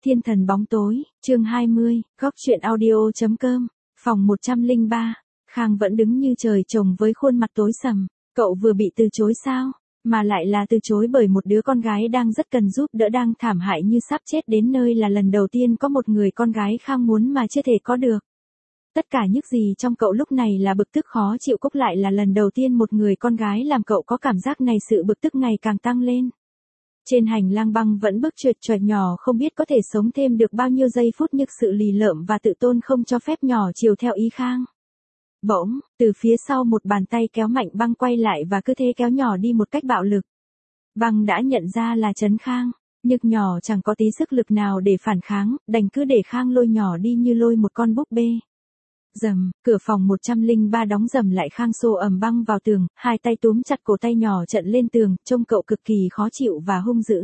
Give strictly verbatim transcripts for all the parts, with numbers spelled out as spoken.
Thiên thần bóng tối, chương hai mươi, góc truyện audio.com, phòng một trăm lẻ ba. Khang vẫn đứng như trời trồng với khuôn mặt tối sầm. Cậu vừa bị từ chối sao? Mà lại là từ chối bởi một đứa con gái đang rất cần giúp đỡ, đang thảm hại như sắp chết đến nơi, là lần đầu tiên có một người con gái Khang muốn mà chưa thể có được. Tất cả những gì trong cậu lúc này là bực tức khó chịu, cúc lại là lần đầu tiên một người con gái làm cậu có cảm giác này, sự bực tức ngày càng tăng lên. Trên hành lang băng vẫn bước trượt trượt nhỏ, không biết có thể sống thêm được bao nhiêu giây phút, nhưng sự lì lợm và tự tôn không cho phép nhỏ chiều theo ý Khang. Bỗng, từ phía sau một bàn tay kéo mạnh băng quay lại và cứ thế kéo nhỏ đi một cách bạo lực. Băng đã nhận ra là Trấn Khang, nhưng nhỏ chẳng có tí sức lực nào để phản kháng, đành cứ để Khang lôi nhỏ đi như lôi một con búp bê. Rầm, cửa phòng một trăm lẻ ba đóng rầm lại, Khang xô ầm băng vào tường, hai tay túm chặt cổ tay nhỏ trận lên tường, trông cậu cực kỳ khó chịu và hung dữ.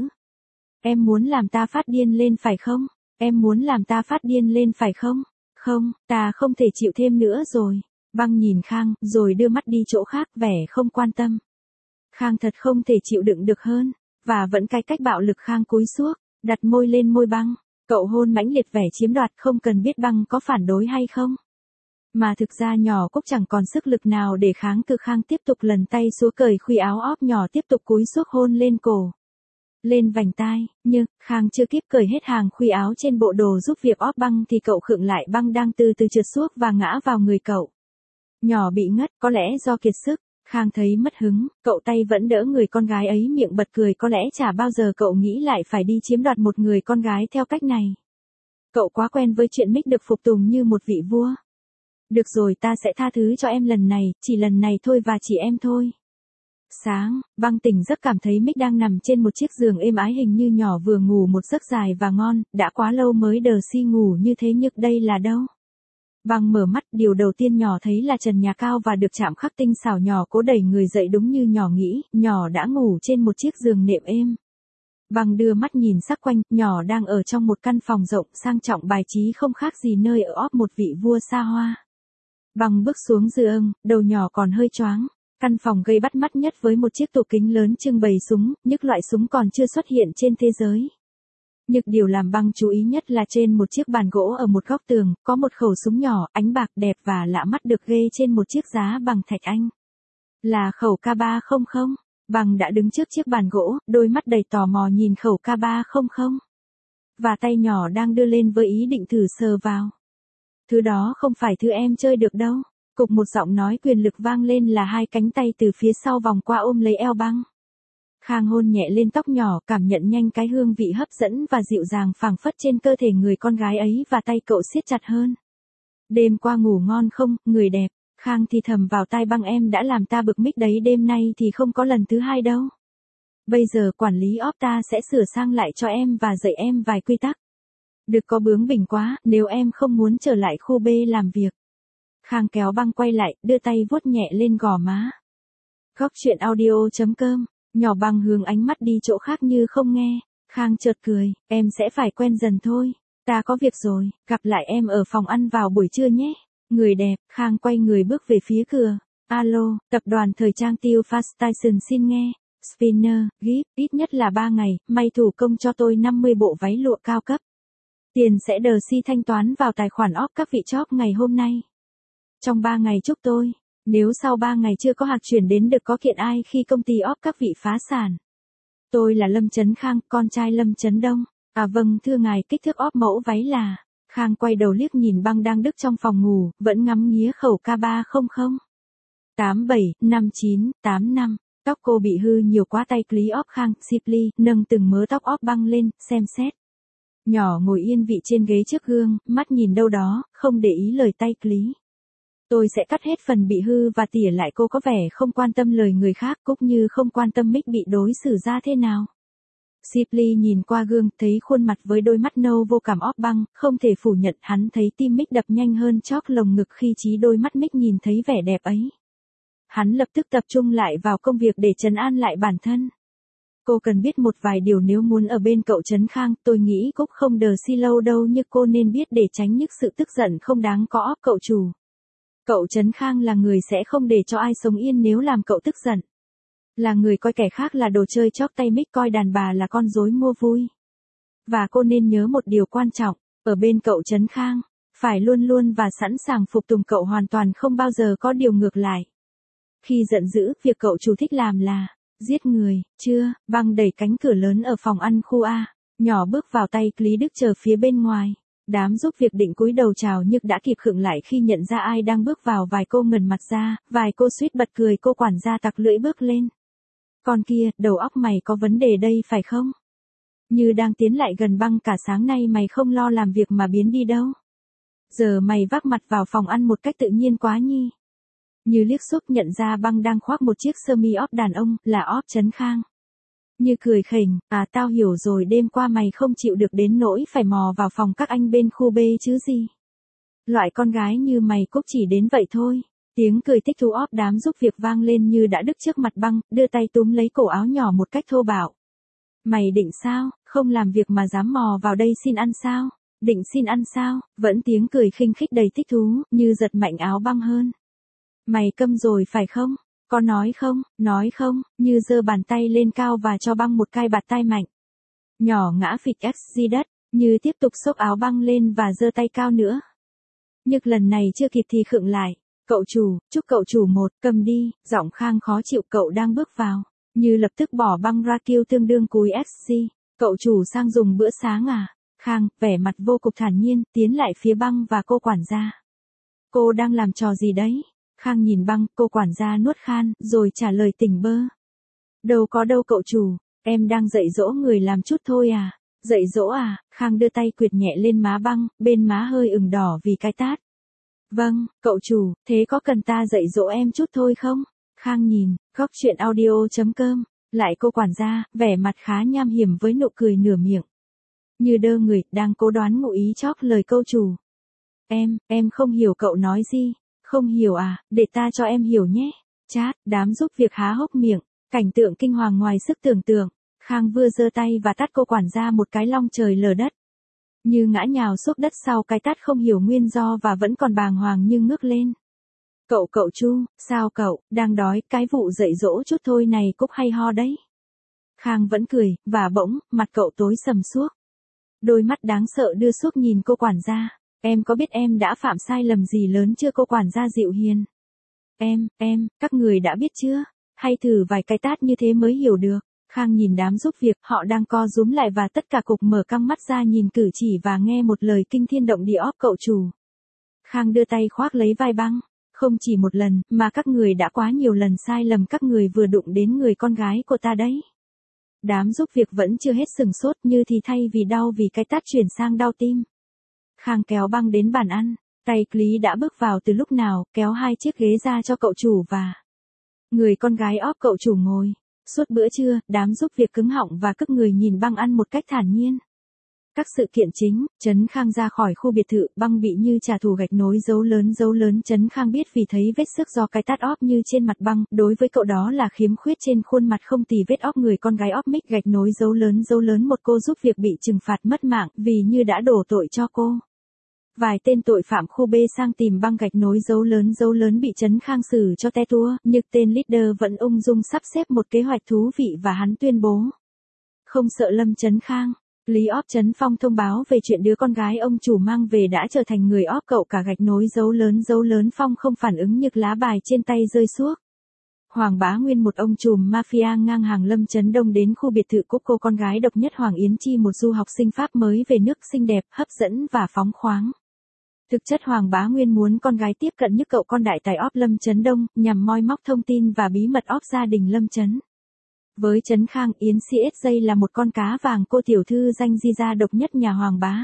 Em muốn làm ta phát điên lên phải không? Em muốn làm ta phát điên lên phải không? Không, ta không thể chịu thêm nữa rồi. Băng nhìn Khang, rồi đưa mắt đi chỗ khác, vẻ không quan tâm. Khang thật không thể chịu đựng được hơn, và vẫn cái cách bạo lực. Khang cúi xuống, đặt môi lên môi băng, cậu hôn mãnh liệt, vẻ chiếm đoạt, không cần biết băng có phản đối hay không. Mà thực ra nhỏ Cúc chẳng còn sức lực nào để kháng cự. Khang tiếp tục lần tay xuống cởi khuy áo óp, nhỏ tiếp tục cúi xuống hôn lên cổ, lên vành tai, nhưng Khang chưa kịp cởi hết hàng khuy áo trên bộ đồ giúp việc óp băng thì cậu khựng lại, băng đang từ từ trượt xuống và ngã vào người cậu. Nhỏ bị ngất, có lẽ do kiệt sức. Khang thấy mất hứng, cậu tay vẫn đỡ người con gái ấy, miệng bật cười, có lẽ chả bao giờ cậu nghĩ lại phải đi chiếm đoạt một người con gái theo cách này. Cậu quá quen với chuyện Mick được phục tùng như một vị vua. Được rồi, ta sẽ tha thứ cho em lần này, chỉ lần này thôi và chỉ em thôi. Sáng, băng tỉnh giấc cảm thấy Mick đang nằm trên một chiếc giường êm ái, hình như nhỏ vừa ngủ một giấc dài và ngon, đã quá lâu mới Darcy ngủ như thế, nhưng đây là đâu? Băng mở mắt, điều đầu tiên nhỏ thấy là trần nhà cao và được chạm khắc tinh xảo. Nhỏ cố đẩy người dậy, đúng như nhỏ nghĩ, nhỏ đã ngủ trên một chiếc giường nệm êm. Băng đưa mắt nhìn sắc quanh, nhỏ đang ở trong một căn phòng rộng, sang trọng, bài trí không khác gì nơi ở óp một vị vua xa hoa. Băng bước xuống giường, đầu nhỏ còn hơi choáng. Căn phòng gây bắt mắt nhất với một chiếc tủ kính lớn trưng bày súng, những loại súng còn chưa xuất hiện trên thế giới. Nhưng điều làm băng chú ý nhất là trên một chiếc bàn gỗ ở một góc tường, có một khẩu súng nhỏ, ánh bạc, đẹp và lạ mắt, được ghê trên một chiếc giá bằng thạch anh. Là khẩu K ba không không. Băng đã đứng trước chiếc bàn gỗ, đôi mắt đầy tò mò nhìn khẩu K ba không không. Và tay nhỏ đang đưa lên với ý định thử sờ vào. Thứ đó không phải thứ em chơi được đâu. Cục một giọng nói quyền lực vang lên, là hai cánh tay từ phía sau vòng qua ôm lấy eo băng. Khang hôn nhẹ lên tóc nhỏ, cảm nhận nhanh cái hương vị hấp dẫn và dịu dàng phảng phất trên cơ thể người con gái ấy, và tay cậu siết chặt hơn. Đêm qua ngủ ngon không, người đẹp? Khang thì thầm vào tai băng, em đã làm ta bực Mick đấy, đêm nay thì không có lần thứ hai đâu. Bây giờ quản lý óp ta sẽ sửa sang lại cho em và dạy em vài quy tắc. Đừng có bướng bỉnh quá, nếu em không muốn trở lại khu B làm việc. Khang kéo băng quay lại, đưa tay vuốt nhẹ lên gò má. Góc truyện audio.com. Nhỏ băng hướng ánh mắt đi chỗ khác như không nghe. Khang chợt cười, em sẽ phải quen dần thôi. Ta có việc rồi, gặp lại em ở phòng ăn vào buổi trưa nhé. Người đẹp. Khang quay người bước về phía cửa. Alo, tập đoàn thời trang Tiêu Fast Station xin nghe. Spinner, gift, ít nhất là ba ngày, may thủ công cho tôi năm mươi bộ váy lụa cao cấp. Tiền sẽ Darcy thanh toán vào tài khoản óp các vị chóp ngày hôm nay. Trong ba ngày chúc tôi. Nếu sau ba ngày chưa có hạc chuyển đến, được có kiện ai khi công ty óp các vị phá sản. Tôi là Lâm Trấn Khang, con trai Lâm Trấn Đông. À vâng thưa ngài, kích thước óp mẫu váy là. Khang quay đầu liếc nhìn băng đang đứng trong phòng ngủ, vẫn ngắm nghía khẩu K ba không không. tám bảy năm chín tám năm. Tóc cô bị hư nhiều quá, tay clý óp. Khang, Simply, nâng từng mớ tóc óp băng lên, xem xét. Nhỏ ngồi yên vị trên ghế trước gương, mắt nhìn đâu đó, không để ý lời tay clý. Tôi sẽ cắt hết phần bị hư và tỉa lại. Cô có vẻ không quan tâm lời người khác, cũng như không quan tâm Mick bị đối xử ra thế nào. Simply nhìn qua gương, thấy khuôn mặt với đôi mắt nâu vô cảm óp băng, không thể phủ nhận, hắn thấy tim Mick đập nhanh hơn chóp lồng ngực khi trí đôi mắt Mick nhìn thấy vẻ đẹp ấy. Hắn lập tức tập trung lại vào công việc để trấn an lại bản thân. Cô cần biết một vài điều nếu muốn ở bên cậu Trấn Khang. Tôi nghĩ Cúc không Darcy lâu đâu, nhưng cô nên biết để tránh những sự tức giận không đáng có óp cậu chủ. Cậu Trấn Khang là người sẽ không để cho ai sống yên nếu làm cậu tức giận. Là người coi kẻ khác là đồ chơi chóp tay Mick, coi đàn bà là con rối mua vui. Và cô nên nhớ một điều quan trọng, ở bên cậu Trấn Khang, phải luôn luôn và sẵn sàng phục tùng cậu, hoàn toàn không bao giờ có điều ngược lại. Khi giận dữ, việc cậu chủ thích làm là giết người. Chưa, Băng đẩy cánh cửa lớn ở phòng ăn khu A, nhỏ bước vào, tay Lý Đức chờ phía bên ngoài. Đám giúp việc định cúi đầu chào nhưng đã kịp khựng lại khi nhận ra ai đang bước vào. Vài cô ngẩn mặt ra, vài cô suýt bật cười. Cô quản gia tặc lưỡi bước lên. Con kia, đầu óc mày có vấn đề đây phải không? Như đang tiến lại gần. Băng, cả sáng nay mày không lo làm việc mà biến đi đâu? Giờ mày vác mặt vào phòng ăn một cách tự nhiên quá nhi. Như liếc xúc nhận ra Băng đang khoác một chiếc sơ mi óp đàn ông, là óp Trấn Khang. Như cười khỉnh, à tao hiểu rồi, đêm qua mày không chịu được đến nỗi phải mò vào phòng các anh bên khu B chứ gì. Loại con gái như mày cúc chỉ đến vậy thôi. Tiếng cười thích thú óp đám giúp việc vang lên. Như đã đứng trước mặt Băng, đưa tay túm lấy cổ áo nhỏ một cách thô bạo. Mày định sao, không làm việc mà dám mò vào đây xin ăn sao? Định xin ăn sao? Vẫn tiếng cười khinh khích đầy thích thú, Như giật mạnh áo Băng hơn. Mày câm rồi phải không? Có nói không, nói không? Như giơ bàn tay lên cao và cho Băng một cái bạt tai mạnh. Nhỏ ngã phịch x đất, Như tiếp tục xốc áo Băng lên và giơ tay cao nữa. Nhưng lần này chưa kịp thì khựng lại. Cậu chủ, chúc cậu chủ một, cầm đi. Giọng Khang khó chịu. Cậu đang bước vào. Như lập tức bỏ Băng ra kêu tương đương cúi xc. Cậu chủ sang dùng bữa sáng à? Khang, vẻ mặt vô cùng thản nhiên, tiến lại phía Băng và cô quản gia. Cô đang làm trò gì đấy? Khang nhìn Băng, cô quản gia nuốt khan, rồi trả lời tỉnh bơ. Đâu có đâu cậu chủ, em đang dạy dỗ người làm chút thôi à. Dạy dỗ à? Khang đưa tay quệt nhẹ lên má Băng, bên má hơi ửng đỏ vì cái tát. Vâng, cậu chủ, thế có cần ta dạy dỗ em chút thôi không? Khang nhìn, góc chuyện audio chấm com, lại cô quản gia, vẻ mặt khá nham hiểm với nụ cười nửa miệng. Như đơ người, đang cố đoán ngụ ý chóp lời câu chủ. Em, em không hiểu cậu nói gì. Không hiểu à, để ta cho em hiểu nhé. Chát, đám giúp việc há hốc miệng, cảnh tượng kinh hoàng ngoài sức tưởng tượng. Khang vừa giơ tay và tát cô quản gia một cái long trời lở đất. Như ngã nhào xuống đất sau cái tát không hiểu nguyên do và vẫn còn bàng hoàng nhưng ngước lên. Cậu cậu Chu, sao cậu, đang đói, cái vụ dạy dỗ chút thôi này cũng hay ho đấy. Khang vẫn cười, và bỗng, mặt cậu tối sầm suốt. Đôi mắt đáng sợ đưa suốt nhìn cô quản gia. Em có biết em đã phạm sai lầm gì lớn chưa? Cô quản gia dịu hiền. Em, em, các người đã biết chưa? Hay thử vài cái tát như thế mới hiểu được. Khang nhìn đám giúp việc, họ đang co rúm lại và tất cả cục mở căng mắt ra nhìn cử chỉ và nghe một lời kinh thiên động địa óp cậu chủ. Khang đưa tay khoác lấy vai Băng. Không chỉ một lần, mà các người đã quá nhiều lần sai lầm, các người vừa đụng đến người con gái của ta đấy. Đám giúp việc vẫn chưa hết sừng sốt, Như thì thay vì đau vì cái tát chuyển sang đau tim. Khang kéo Băng đến bàn ăn, tay Lý đã bước vào từ lúc nào, kéo hai chiếc ghế ra cho cậu chủ và người con gái óp cậu chủ ngồi. Suốt bữa trưa, đám giúp việc cứng họng và cức người nhìn Băng ăn một cách thản nhiên. Các sự kiện chính, Trấn Khang ra khỏi khu biệt thự, Băng bị Như trả thù gạch nối dấu lớn dấu lớn. Trấn Khang biết vì thấy vết xước do cái tát óp Như trên mặt Băng, đối với cậu đó là khiếm khuyết trên khuôn mặt không tì vết óp người con gái óp mic gạch nối dấu lớn dấu lớn. Một cô giúp việc bị trừng phạt mất mạng vì Như đã đổ tội cho cô. Vài tên tội phạm khu B sang tìm Băng gạch nối dấu lớn dấu lớn bị Trấn Khang xử cho te tua, nhưng tên leader vẫn ung dung sắp xếp một kế hoạch thú vị và hắn tuyên bố. Không sợ Lâm Trấn Khang, Lý óp Trấn Phong thông báo về chuyện đứa con gái ông chủ mang về đã trở thành người óp cậu cả gạch nối dấu lớn dấu lớn. Phong không phản ứng nhưng lá bài trên tay rơi suốt. Hoàng Bá Nguyên, một ông trùm mafia ngang hàng Lâm Trấn Đông, đến khu biệt thự cúc cô con gái độc nhất Hoàng Yến Chi, một du học sinh Pháp mới về nước, xinh đẹp, hấp dẫn và phóng khoáng. Thực chất Hoàng Bá Nguyên muốn con gái tiếp cận như cậu con đại tài óp Lâm Trấn Đông, nhằm moi móc thông tin và bí mật óp gia đình Lâm Trấn. Với Trấn Khang, Yến xê ét giây là một con cá vàng, cô tiểu thư danh di gia độc nhất nhà Hoàng Bá.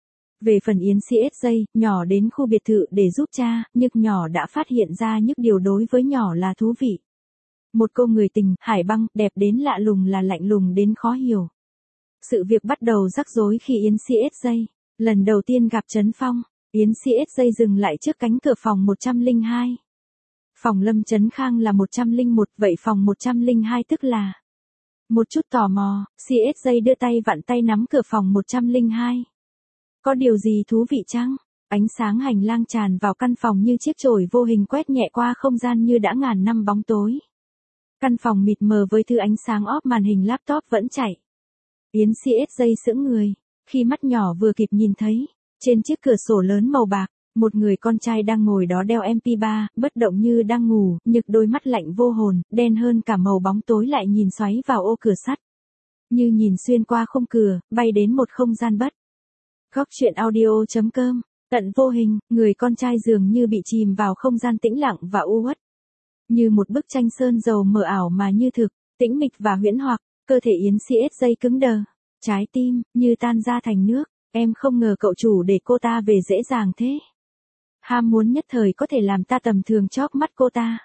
Về phần Yến xê ét giây, nhỏ đến khu biệt thự để giúp cha, nhưng nhỏ đã phát hiện ra những điều đối với nhỏ là thú vị. Một cô người tình, Hải Băng, đẹp đến lạ lùng là lạnh lùng đến khó hiểu. Sự việc bắt đầu rắc rối khi Yến xê ét giây lần đầu tiên gặp Trấn Phong. Yến xê ét giây dừng lại trước cánh cửa phòng một trăm lẻ hai. Phòng Lâm Trấn Khang là một trăm lẻ một, vậy phòng một trăm lẻ hai tức là... Một chút tò mò, xê ét giây đưa tay vặn tay nắm cửa phòng một trăm lẻ hai. Có điều gì thú vị chăng? Ánh sáng hành lang tràn vào căn phòng như chiếc chổi vô hình quét nhẹ qua không gian như đã ngàn năm bóng tối. Căn phòng mịt mờ với thứ ánh sáng óp màn hình laptop vẫn chạy. Yến xê ét giây sững người. Khi mắt nhỏ vừa kịp nhìn thấy, trên chiếc cửa sổ lớn màu bạc, một người con trai đang ngồi đó đeo em pê ba, bất động như đang ngủ, nhực đôi mắt lạnh vô hồn, đen hơn cả màu bóng tối lại nhìn xoáy vào ô cửa sắt. Như nhìn xuyên qua khung cửa, bay đến một không gian bất. Góc chuyện audio chấm com, tận vô hình, người con trai dường như bị chìm vào không gian tĩnh lặng và u uất. Như một bức tranh sơn dầu mờ ảo mà như thực, tĩnh mịch và huyễn hoặc, cơ thể Yến xê ét dây cứng đờ, trái tim, như tan ra thành nước, em không ngờ cậu chủ để cô ta về dễ dàng thế. Ham muốn nhất thời có thể làm ta tầm thường chóp mắt cô ta.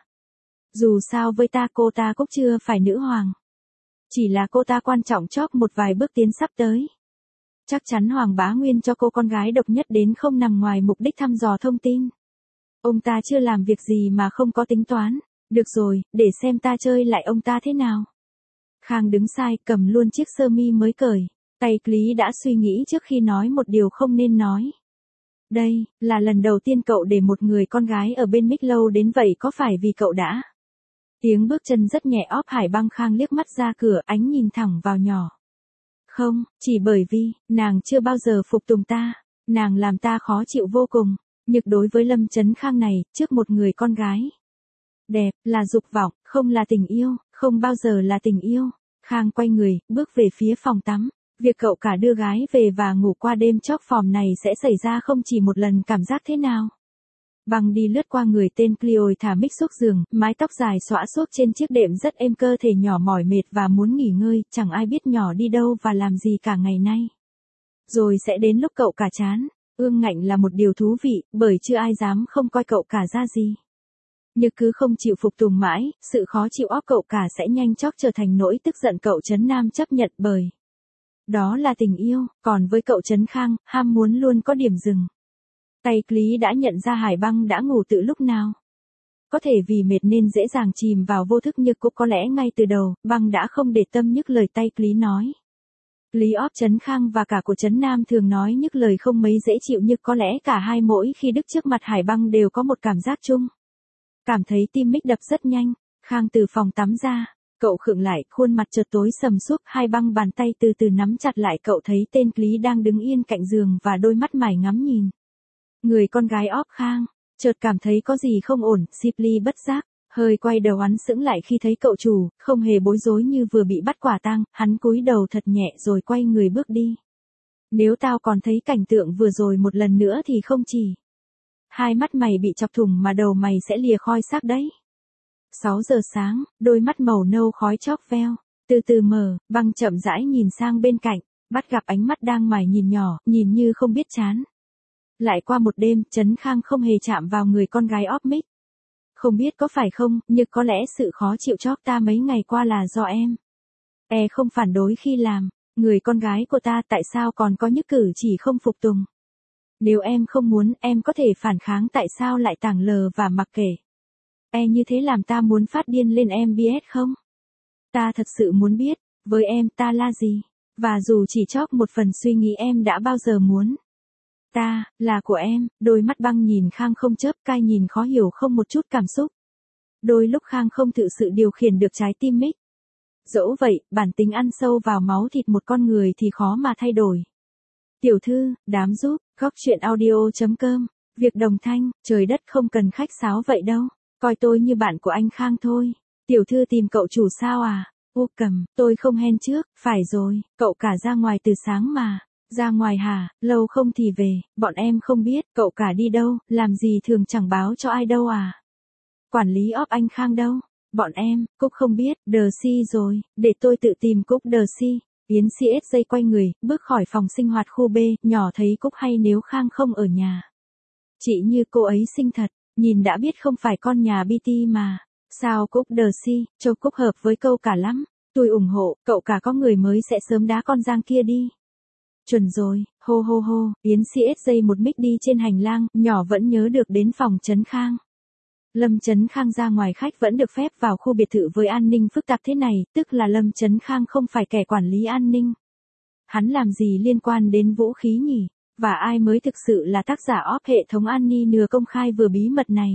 Dù sao với ta cô ta cũng chưa phải nữ hoàng. Chỉ là cô ta quan trọng chóp một vài bước tiến sắp tới. Chắc chắn Hoàng Bá Nguyên cho cô con gái độc nhất đến không nằm ngoài mục đích thăm dò thông tin. Ông ta chưa làm việc gì mà không có tính toán. Được rồi, để xem ta chơi lại ông ta thế nào. Khang đứng sai, cầm luôn chiếc sơ mi mới cởi. Tay Lý đã suy nghĩ trước khi nói một điều không nên nói. Đây, là lần đầu tiên cậu để một người con gái ở bên Mick lâu đến vậy, có phải vì cậu đã? Tiếng bước chân rất nhẹ óp Hải Băng. Khang liếc mắt ra cửa, ánh nhìn thẳng vào nhỏ. Không, chỉ bởi vì, nàng chưa bao giờ phục tùng ta. Nàng làm ta khó chịu vô cùng. Nhược đối với Lâm Chấn Khang này, trước một người con gái. Đẹp, là dục vọng, không là tình yêu, không bao giờ là tình yêu. Khang quay người, bước về phía phòng tắm. Việc cậu cả đưa gái về và ngủ qua đêm chóp phòm này sẽ xảy ra không chỉ một lần, cảm giác thế nào? Băng đi lướt qua người tên Cleo thả Mick xuống giường, mái tóc dài xõa xuốc trên chiếc đệm rất êm, cơ thể nhỏ mỏi mệt và muốn nghỉ ngơi, chẳng ai biết nhỏ đi đâu và làm gì cả ngày nay. Rồi sẽ đến lúc cậu cả chán, ương ngạnh là một điều thú vị, bởi chưa ai dám không coi cậu cả ra gì. Nhưng cứ không chịu phục tùng mãi, sự khó chịu óp cậu cả sẽ nhanh chóng trở thành nỗi tức giận cậu Trấn Nam chấp nhận, bởi đó là tình yêu, còn với cậu Trấn Khang, ham muốn luôn có điểm dừng. Tay Lý đã nhận ra Hải Băng đã ngủ từ lúc nào. Có thể vì mệt nên dễ dàng chìm vào vô thức, nhưng cũng có lẽ ngay từ đầu, Băng đã không để tâm nhức lời tay Lý nói. Lý óp Trấn Khang và cả của Trấn Nam thường nói nhức lời không mấy dễ chịu, nhưng có lẽ cả hai mỗi khi đứng trước mặt Hải Băng đều có một cảm giác chung. Cảm thấy tim Mick đập rất nhanh. Khang từ phòng tắm ra. Cậu khựng lại, khuôn mặt chợt tối sầm súp, hai băng bàn tay từ từ nắm chặt lại. Cậu thấy tên Lý đang đứng yên cạnh giường và đôi mắt mải ngắm nhìn người con gái óp Khang, chợt cảm thấy có gì không ổn. Sibley bất giác hơi quay đầu, hắn sững lại khi thấy cậu chủ, không hề bối rối như vừa bị bắt quả tang. Hắn cúi đầu thật nhẹ rồi quay người bước đi. Nếu tao còn thấy cảnh tượng vừa rồi một lần nữa thì không chỉ hai mắt mày bị chọc thủng mà đầu mày sẽ lìa khói xác đấy. sáu giờ sáng, đôi mắt màu nâu khói chóc veo, từ từ mở, Băng chậm rãi nhìn sang bên cạnh, bắt gặp ánh mắt đang mải nhìn nhỏ, nhìn như không biết chán. Lại qua một đêm, Trấn Khang không hề chạm vào người con gái óp Mick. Không biết có phải không, nhưng có lẽ sự khó chịu chóp ta mấy ngày qua là do em. E không phản đối khi làm người con gái của ta, tại sao còn có những cử chỉ không phục tùng? Nếu em không muốn, em có thể phản kháng, tại sao lại tảng lờ và mặc kệ? E như thế làm ta muốn phát điên lên, em biết không? Ta thật sự muốn biết, với em ta là gì? Và dù chỉ chóp một phần suy nghĩ em đã bao giờ muốn. Ta, là của em. Đôi mắt Băng nhìn Khang không chớp, cai nhìn khó hiểu, không một chút cảm xúc. Đôi lúc Khang không thực sự điều khiển được trái tim Mick. Dẫu vậy, bản tính ăn sâu vào máu thịt một con người thì khó mà thay đổi. Tiểu thư, đám giúp, góc chuyện audio chấm com, việc đồng thanh, trời đất không cần khách sáo vậy đâu. Coi tôi như bạn của anh Khang thôi. Tiểu thư tìm cậu chủ sao à? U Cầm, tôi không hen trước. Phải rồi, cậu cả ra ngoài từ sáng mà. Ra ngoài hả? Lâu không thì về. Bọn em không biết, cậu cả đi đâu, làm gì thường chẳng báo cho ai đâu à? Quản lý óp anh Khang đâu? Bọn em, Cúc không biết. Đờ si rồi, để tôi tự tìm Cúc. Đờ si. Yến xê ét dây quay người, bước khỏi phòng sinh hoạt khu B, nhỏ thấy Cúc hay nếu Khang không ở nhà. Chị như cô ấy xinh thật, nhìn đã biết không phải con nhà bê tê mà. Sao Cúc? Đờ si, cho Cúc hợp với câu cả lắm. Tôi ủng hộ, cậu cả có người mới sẽ sớm đá con Giang kia đi. Chuẩn rồi, hô hô hô, Yến xê ét dây một Mick đi trên hành lang, nhỏ vẫn nhớ được đến phòng Trấn Khang. Lâm Trấn Khang ra ngoài khách vẫn được phép vào khu biệt thự với an ninh phức tạp thế này, tức là Lâm Trấn Khang không phải kẻ quản lý an ninh. Hắn làm gì liên quan đến vũ khí nhỉ? Và ai mới thực sự là tác giả óp hệ thống an ninh nừa công khai vừa bí mật này?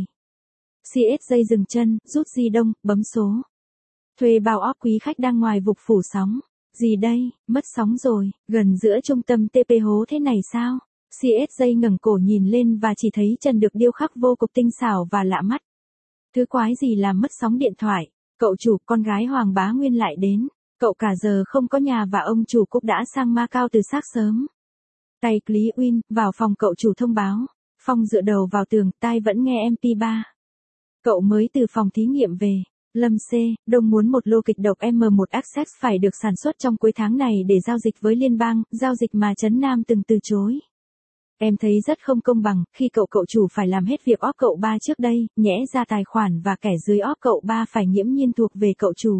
xê ét dây dừng chân, rút di động, bấm số. Thuê bao óp quý khách đang ngoài vực phủ sóng. Gì đây, mất sóng rồi, gần giữa trung tâm tê pê hố thế này sao? xê ét gi ngẩng cổ nhìn lên và chỉ thấy trần được điêu khắc vô cùng tinh xảo và lạ mắt. Thứ quái gì làm mất sóng điện thoại? Cậu chủ, con gái Hoàng Bá Nguyên lại đến. Cậu cả giờ không có nhà và ông chủ cũng đã sang Macau từ sáng sớm. Tay Lý Uyên, vào phòng cậu chủ thông báo. Phong dựa đầu vào tường, tai vẫn nghe em pê ba. Cậu mới từ phòng thí nghiệm về. Lâm C, Đông muốn một lô kịch độc em một Access phải được sản xuất trong cuối tháng này để giao dịch với liên bang, giao dịch mà Trấn Nam từng từ chối. Em thấy rất không công bằng, khi cậu cậu chủ phải làm hết việc óp cậu ba trước đây, nhẽ ra tài khoản và kẻ dưới óp cậu ba phải nghiễm nhiên thuộc về cậu chủ.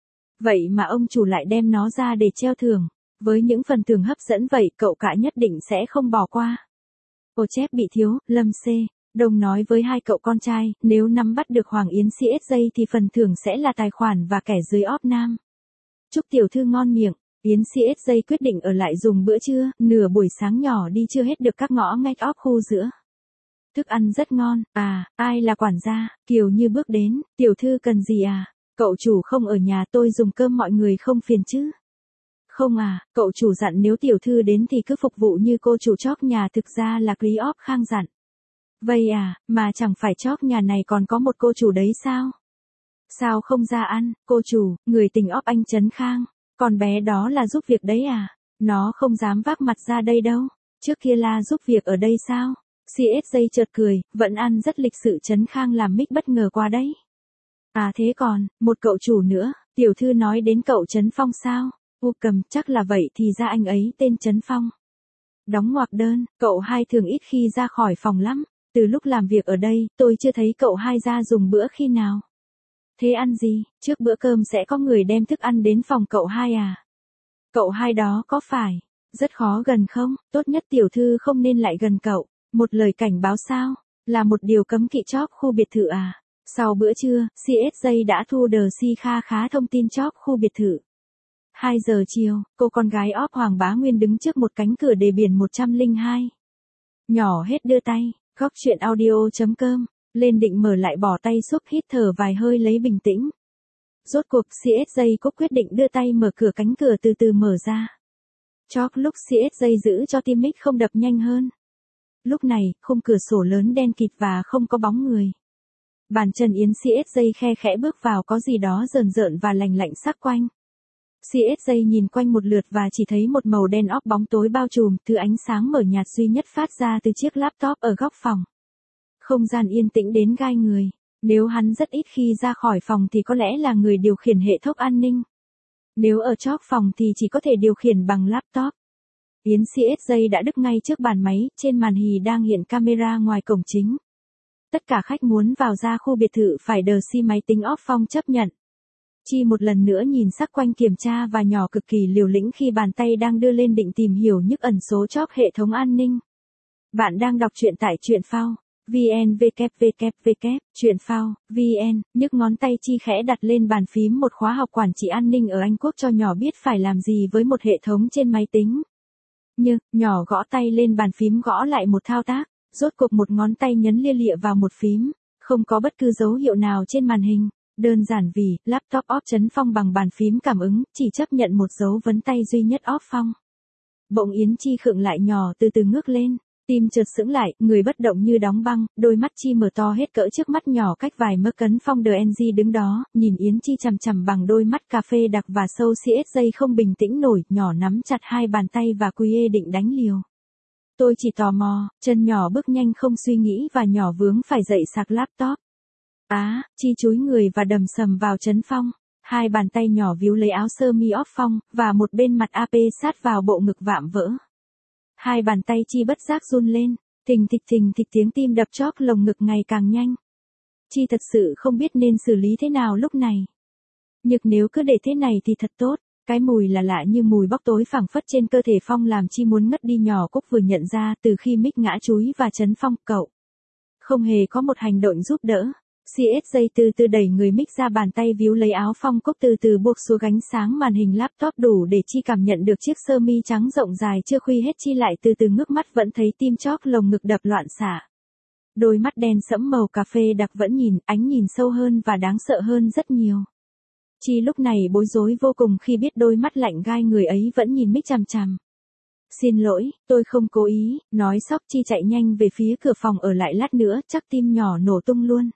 Vậy mà ông chủ lại đem nó ra để treo thưởng. Với những phần thưởng hấp dẫn vậy, cậu cả nhất định sẽ không bỏ qua. Ô chép bị thiếu, Lâm C. Đông nói với hai cậu con trai, nếu nắm bắt được Hoàng Yến xê ét gi thì phần thưởng sẽ là tài khoản và kẻ dưới óp nam. Chúc tiểu thư ngon miệng. Yến xê ét gi quyết định ở lại dùng bữa trưa, nửa buổi sáng nhỏ đi chưa hết được các ngõ ngách óp khu giữa. Thức ăn rất ngon, à, ai là quản gia? Kiều Như bước đến, tiểu thư cần gì à? Cậu chủ không ở nhà, tôi dùng cơm mọi người không phiền chứ? Không à, cậu chủ dặn nếu tiểu thư đến thì cứ phục vụ như cô chủ chóp nhà, thực ra là Lý óp Khang dặn. Vậy à, mà chẳng phải chóp nhà này còn có một cô chủ đấy sao? Sao không ra ăn, cô chủ, người tình óp anh Trấn Khang. Con bé đó là giúp việc đấy à? Nó không dám vác mặt ra đây đâu. Trước kia là giúp việc ở đây sao? xê ét gi chợt cười, vẫn ăn rất lịch sự. Trấn Khang làm Mick bất ngờ qua đấy. À thế còn, một cậu chủ nữa, tiểu thư nói đến cậu Trấn Phong sao? U cầm, chắc là vậy thì ra anh ấy tên Trấn Phong. Đóng ngoặc đơn, cậu hai thường ít khi ra khỏi phòng lắm. Từ lúc làm việc ở đây, tôi chưa thấy cậu hai ra dùng bữa khi nào. Thế ăn gì, trước bữa cơm sẽ có người đem thức ăn đến phòng cậu hai à? Cậu hai đó có phải rất khó gần không? Tốt nhất tiểu thư không nên lại gần cậu. Một lời cảnh báo sao? Là một điều cấm kỵ chóp khu biệt thự à? Sau bữa trưa, xê ét gi đã thu đờ si kha khá thông tin chóp khu biệt thự. hai giờ chiều, cô con gái óp Hoàng Bá Nguyên đứng trước một cánh cửa đề biển một không hai. Nhỏ hết đưa tay, góc chuyện audio chấm com. Lên định mở lại bỏ tay xúc hít thở vài hơi lấy bình tĩnh. Rốt cuộc xê ét gi cũng quyết định đưa tay mở cửa, cánh cửa từ từ mở ra. Chóp lúc xê ét gi giữ cho tim Mick không đập nhanh hơn. Lúc này, khung cửa sổ lớn đen kịt và không có bóng người. Bàn chân Yến xê ét gi khe khẽ bước vào, có gì đó rờn rợn và lành lạnh sắc quanh. xê ét gi nhìn quanh một lượt và chỉ thấy một màu đen óc bóng tối bao trùm, thứ ánh sáng mở nhạt duy nhất phát ra từ chiếc laptop ở góc phòng. Không gian yên tĩnh đến gai người. Nếu hắn rất ít khi ra khỏi phòng thì có lẽ là người điều khiển hệ thống an ninh. Nếu ở chóp phòng thì chỉ có thể điều khiển bằng laptop. Yến xê ét gi đã đứng ngay trước bàn máy, trên màn hình đang hiện camera ngoài cổng chính. Tất cả khách muốn vào ra khu biệt thự phải đờ si máy tính off Phong chấp nhận. Chi một lần nữa nhìn sắc quanh kiểm tra và nhỏ cực kỳ liều lĩnh khi bàn tay đang đưa lên định tìm hiểu nhức ẩn số chóp hệ thống an ninh. Bạn đang đọc truyện tại truyện phao. vn www truyện phao vn nhức ngón tay Chi khẽ đặt lên bàn phím một khóa học quản trị an ninh ở Anh Quốc cho nhỏ biết phải làm gì với một hệ thống trên máy tính. Như, nhỏ gõ tay lên bàn phím gõ lại một thao tác, rốt cuộc một ngón tay nhấn lia lịa vào một phím, không có bất cứ dấu hiệu nào trên màn hình. Đơn giản vì, laptop off Trấn Phong bằng bàn phím cảm ứng, chỉ chấp nhận một dấu vấn tay duy nhất off Phong. Bỗng Yến Chi khựng lại, nhỏ từ từ ngước lên. Tim chợt sững lại, người bất động như đóng băng, đôi mắt Chi mở to hết cỡ trước mắt nhỏ cách vài mớ cấn. Phong đờ en giê đứng đó, nhìn Yến Chi chằm chằm bằng đôi mắt cà phê đặc và sâu. xê ét gi không bình tĩnh nổi, nhỏ nắm chặt hai bàn tay và quy ê định đánh liều. Tôi chỉ tò mò, chân nhỏ bước nhanh không suy nghĩ và nhỏ vướng phải dậy sạc laptop. Á, à, Chi chúi người và đầm sầm vào Trấn Phong. Hai bàn tay nhỏ víu lấy áo sơ mi off Phong, và một bên mặt a pê sát vào bộ ngực vạm vỡ. Hai bàn tay Chi bất giác run lên, thình thịch thình thịch tiếng tim đập chóp lồng ngực ngày càng nhanh. Chi thật sự không biết nên xử lý thế nào lúc này. Nhưng nếu cứ để thế này thì thật tốt, cái mùi là lạ như mùi bóc tối phảng phất trên cơ thể Phong làm Chi muốn ngất đi. Nhỏ Cúc vừa nhận ra từ khi Mick ngã chúi và Trấn Phong, cậu không hề có một hành động giúp đỡ. xê ét gi từ từ đẩy người Mick ra, bàn tay víu lấy áo Phong. Cúc từ từ buộc xuống gánh sáng màn hình laptop đủ để Chi cảm nhận được chiếc sơ mi trắng rộng dài chưa khuy hết. Chi lại từ từ ngước mắt, vẫn thấy tim chóp lồng ngực đập loạn xạ. Đôi mắt đen sẫm màu cà phê đặc vẫn nhìn, ánh nhìn sâu hơn và đáng sợ hơn rất nhiều. Chi lúc này bối rối vô cùng khi biết đôi mắt lạnh gai người ấy vẫn nhìn Mick chằm chằm. Xin lỗi, tôi không cố ý, nói sóc Chi chạy nhanh về phía cửa phòng ở lại lát nữa chắc tim nhỏ nổ tung luôn.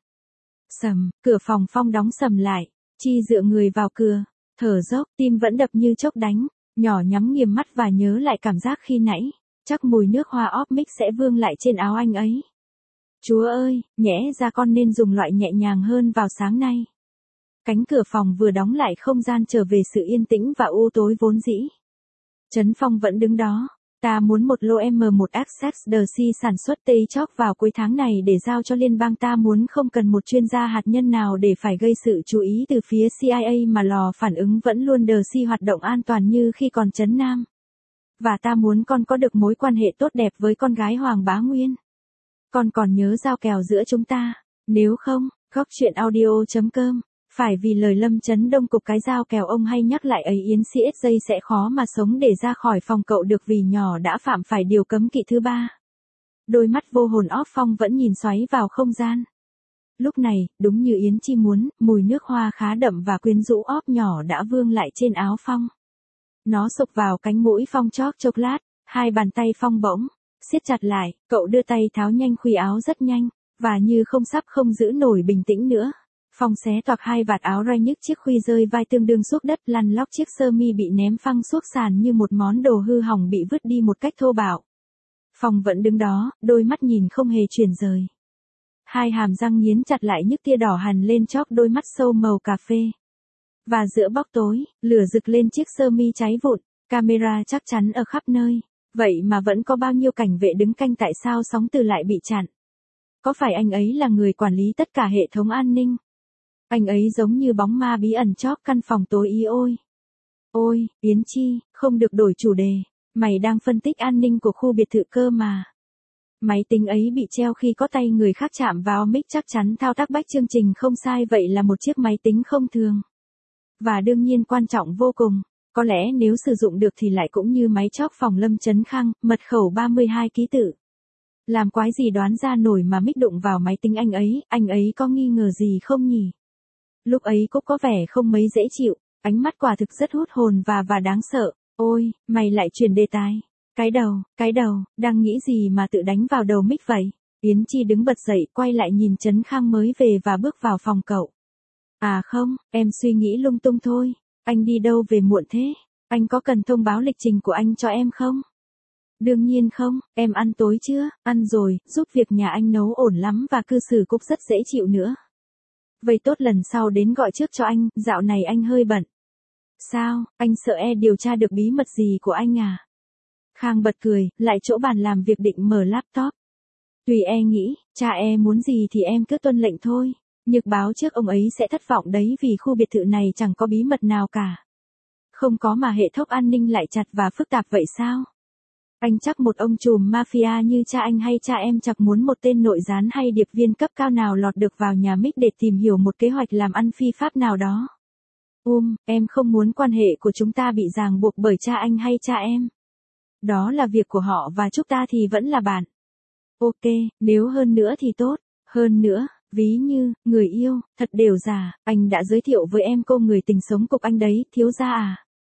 Sầm, cửa phòng Phong đóng sầm lại, Chi dựa người vào cửa, thở dốc, tim vẫn đập như chốc đánh, nhỏ nhắm nghiền mắt và nhớ lại cảm giác khi nãy, chắc mùi nước hoa óp Mick sẽ vương lại trên áo anh ấy. Chúa ơi, nhẽ ra con nên dùng loại nhẹ nhàng hơn vào sáng nay. Cánh cửa phòng vừa đóng lại không gian trở về sự yên tĩnh và u tối vốn dĩ. Trấn Phong vẫn đứng đó. Ta muốn một lô M một Access đê xê sản xuất tây chóc vào cuối tháng này để giao cho liên bang. Ta muốn không cần một chuyên gia hạt nhân nào để phải gây sự chú ý từ phía C I A mà lò phản ứng vẫn luôn đê xê hoạt động an toàn như khi còn Trấn Nam. Và ta muốn con có được mối quan hệ tốt đẹp với con gái Hoàng Bá Nguyên. Con còn nhớ giao kèo giữa chúng ta, nếu không, góc chuyện audio chấm com. Phải vì lời Lâm Chấn Đông cục cái giao kèo ông hay nhắc lại ấy Yến xê ét giây sẽ khó mà sống để ra khỏi phòng cậu được vì nhỏ đã phạm phải điều cấm kỵ thứ ba. Đôi mắt vô hồn óp Phong vẫn nhìn xoáy vào không gian. Lúc này, đúng như Yến Chi muốn, mùi nước hoa khá đậm và quyến rũ óp nhỏ đã vương lại trên áo Phong. Nó sộc vào cánh mũi Phong chóp chốc lát, hai bàn tay Phong bỗng siết chặt lại, cậu đưa tay tháo nhanh khuy áo rất nhanh, và như không sắp không giữ nổi bình tĩnh nữa. Phong xé toạc hai vạt áo ray nhức chiếc khuy rơi vai tương đương xúc đất lăn lóc chiếc sơ mi bị ném phăng xuống sàn như một món đồ hư hỏng bị vứt đi một cách thô bạo. Phong vẫn đứng đó, đôi mắt nhìn không hề chuyển rời. Hai hàm răng nghiến chặt lại nhức tia đỏ hằn lên chóp đôi mắt sâu màu cà phê. Và giữa bóng tối, lửa rực lên chiếc sơ mi cháy vụn, camera chắc chắn ở khắp nơi. Vậy mà vẫn có bao nhiêu cảnh vệ đứng canh tại sao sóng từ lại bị chặn. Có phải anh ấy là người quản lý tất cả hệ thống an ninh? Anh ấy giống như bóng ma bí ẩn chóp căn phòng tối ý ôi. Ôi, Yến Chi, không được đổi chủ đề. Mày đang phân tích an ninh của khu biệt thự cơ mà. Máy tính ấy bị treo khi có tay người khác chạm vào mic chắc chắn thao tác bách chương trình không sai vậy là một chiếc máy tính không thường. Và đương nhiên quan trọng vô cùng. Có lẽ nếu sử dụng được thì lại cũng như máy chóc phòng Lâm Chấn Khang, mật khẩu ba mươi hai ký tự. Làm quái gì đoán ra nổi mà mic đụng vào máy tính anh ấy, anh ấy có nghi ngờ gì không nhỉ? Lúc ấy Cúc có vẻ không mấy dễ chịu, ánh mắt quả thực rất hút hồn và và đáng sợ. Ôi, mày lại chuyển đề tài. Cái đầu, cái đầu, đang nghĩ gì mà tự đánh vào đầu mic vậy? Yến Chi đứng bật dậy, quay lại nhìn Trấn Khang mới về và bước vào phòng cậu. À không, em suy nghĩ lung tung thôi. Anh đi đâu về muộn thế? Anh có cần thông báo lịch trình của anh cho em không? Đương nhiên không, em ăn tối chưa? Ăn rồi, giúp việc nhà anh nấu ổn lắm và cư xử Cúc rất dễ chịu nữa. Vậy tốt lần sau đến gọi trước cho anh, dạo này anh hơi bận. Sao, anh sợ e điều tra được bí mật gì của anh à? Khang bật cười, lại chỗ bàn làm việc định mở laptop. Tùy e nghĩ, cha e muốn gì thì em cứ tuân lệnh thôi. Nhược báo trước ông ấy sẽ thất vọng đấy vì khu biệt thự này chẳng có bí mật nào cả. Không có mà hệ thống an ninh lại chặt và phức tạp vậy sao? Anh chắc một ông trùm mafia như cha anh hay cha em chắc muốn một tên nội gián hay điệp viên cấp cao nào lọt được vào nhà mic để tìm hiểu một kế hoạch làm ăn phi pháp nào đó. Um, em không muốn quan hệ của chúng ta bị ràng buộc bởi cha anh hay cha em. Đó là việc của họ và chúng ta thì vẫn là bạn. Ok, nếu hơn nữa thì tốt, hơn nữa. Ví như, người yêu, thật đều giả, anh đã giới thiệu với em cô người tình sống cục anh đấy, thiếu gia à?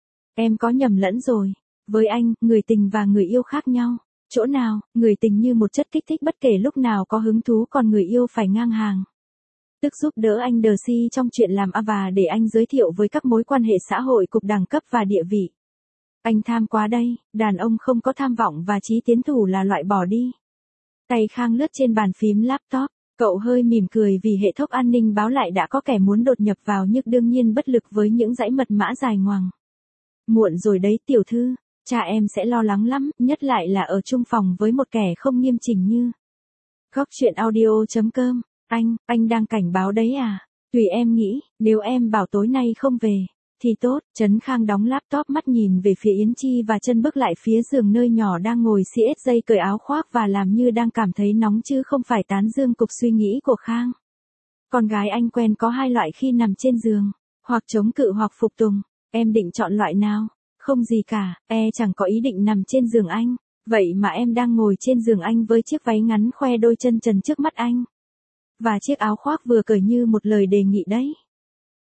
Em có nhầm lẫn rồi. Với anh, người tình và người yêu khác nhau. Chỗ nào, người tình như một chất kích thích bất kể lúc nào có hứng thú còn người yêu phải ngang hàng. Tức giúp đỡ anh đờ si trong chuyện làm A và để anh giới thiệu với các mối quan hệ xã hội cục đẳng cấp và địa vị. Anh tham quá đây, đàn ông không có tham vọng và chí tiến thủ là loại bỏ đi. Tay Khang lướt trên bàn phím laptop. Cậu hơi mỉm cười vì hệ thống an ninh báo lại đã có kẻ muốn đột nhập vào nhưng đương nhiên bất lực với những dãy mật mã dài ngoằng. Muộn rồi đấy tiểu thư, cha em sẽ lo lắng lắm, nhất lại là ở chung phòng với một kẻ không nghiêm chỉnh như. Góc chuyện audio chấm com, anh, anh đang cảnh báo đấy à? Tùy em nghĩ, nếu em bảo tối nay không về, thì tốt. Trấn Khang đóng laptop mắt nhìn về phía Yến Chi và chân bước lại phía giường nơi nhỏ đang ngồi xê ét giây cởi áo khoác và làm như đang cảm thấy nóng chứ không phải tán dương cục suy nghĩ của Khang. Con gái anh quen có hai loại khi nằm trên giường, hoặc chống cự hoặc phục tùng. Em định chọn loại nào? Không gì cả, e chẳng có ý định nằm trên giường anh. Vậy mà em đang ngồi trên giường anh với chiếc váy ngắn khoe đôi chân trần trước mắt anh. Và chiếc áo khoác vừa cởi như một lời đề nghị đấy.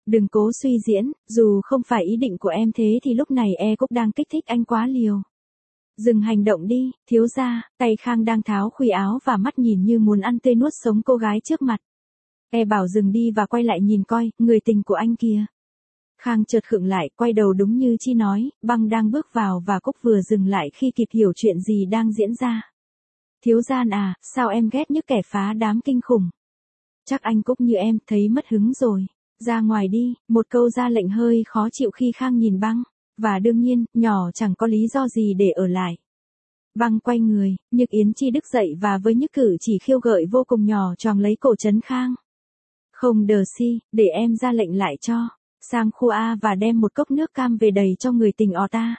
Đừng cố suy diễn, dù không phải ý định của em thế thì lúc này e cũng đang kích thích anh quá liều. Dừng hành động đi, thiếu gia, tay Khang đang tháo khuy áo và mắt nhìn như muốn ăn tươi nuốt sống cô gái trước mặt. E bảo dừng đi và quay lại nhìn coi, người tình của anh kìa. Khang chợt khựng lại, quay đầu đúng như Chi nói, Băng đang bước vào và Cúc vừa dừng lại khi kịp hiểu chuyện gì đang diễn ra. Thiếu gia à, sao em ghét như kẻ phá đám kinh khủng. Chắc anh Cúc như em, thấy mất hứng rồi. Ra ngoài đi, một câu ra lệnh hơi khó chịu khi Khang nhìn Băng. Và đương nhiên, nhỏ chẳng có lý do gì để ở lại. Băng quay người, Nhược Yến Chi đứng dậy và với những cử chỉ khiêu gợi vô cùng nhỏ choàng lấy cổ Trấn Khang. Không đờ si, để em ra lệnh lại cho. Sang khu A và đem một cốc nước cam về đầy cho người tình ọ ta.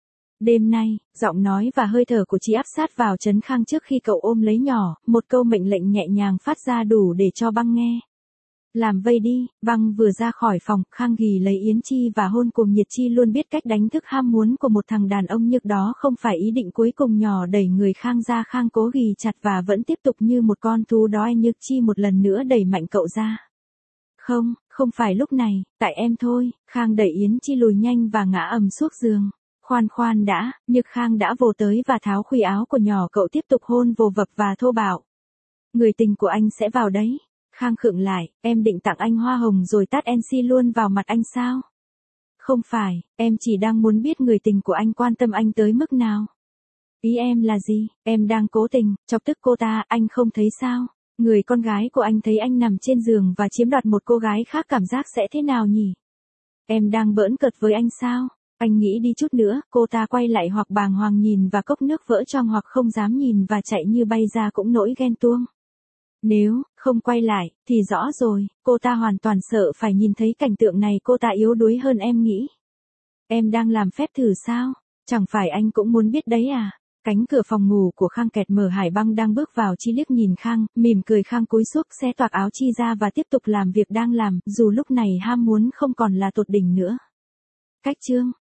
Đêm nay, giọng nói và hơi thở của chị áp sát vào Trấn Khang trước khi cậu ôm lấy nhỏ, một câu mệnh lệnh nhẹ nhàng phát ra đủ để cho Băng nghe. Làm vây đi, Băng vừa ra khỏi phòng, Khang ghì lấy Yến Chi và hôn cùng nhiệt. Chi luôn biết cách đánh thức ham muốn của một thằng đàn ông, nhưng đó không phải ý định cuối cùng. Nhỏ đẩy người Khang ra, Khang cố ghì chặt và vẫn tiếp tục như một con thú đói. Nhược Chi một lần nữa đẩy mạnh cậu ra. Không, không phải lúc này, tại em thôi. Khang đẩy Yến Chi lùi nhanh và ngã ầm xuống giường. Khoan khoan đã, Nhược Khang đã vồ tới và tháo khuy áo của nhỏ cậu, tiếp tục hôn vồ vập và thô bạo. Người tình của anh sẽ vào đấy. Khang khựng lại, em định tặng anh hoa hồng rồi tát en xê luôn vào mặt anh sao? Không phải, em chỉ đang muốn biết người tình của anh quan tâm anh tới mức nào. Ý em là gì? Em đang cố tình chọc tức cô ta, anh không thấy sao? Người con gái của anh thấy anh nằm trên giường và chiếm đoạt một cô gái khác cảm giác sẽ thế nào nhỉ? Em đang bỡn cợt với anh sao? Anh nghĩ đi chút nữa, cô ta quay lại hoặc bàng hoàng nhìn và cốc nước vỡ choang hoặc không dám nhìn và chạy như bay ra cũng nỗi ghen tuông. Nếu không quay lại, thì rõ rồi, cô ta hoàn toàn sợ phải nhìn thấy cảnh tượng này. Cô ta yếu đuối hơn em nghĩ. Em đang làm phép thử sao? Chẳng phải anh cũng muốn biết đấy à? Cánh cửa phòng ngủ của Khang kẹt mở, Hải Băng đang bước vào. Chi liếc nhìn Khang, mỉm cười. Khang cúi xuống xé toạc áo Chi ra và tiếp tục làm việc đang làm, dù lúc này ham muốn không còn là tột đỉnh nữa. Cách chương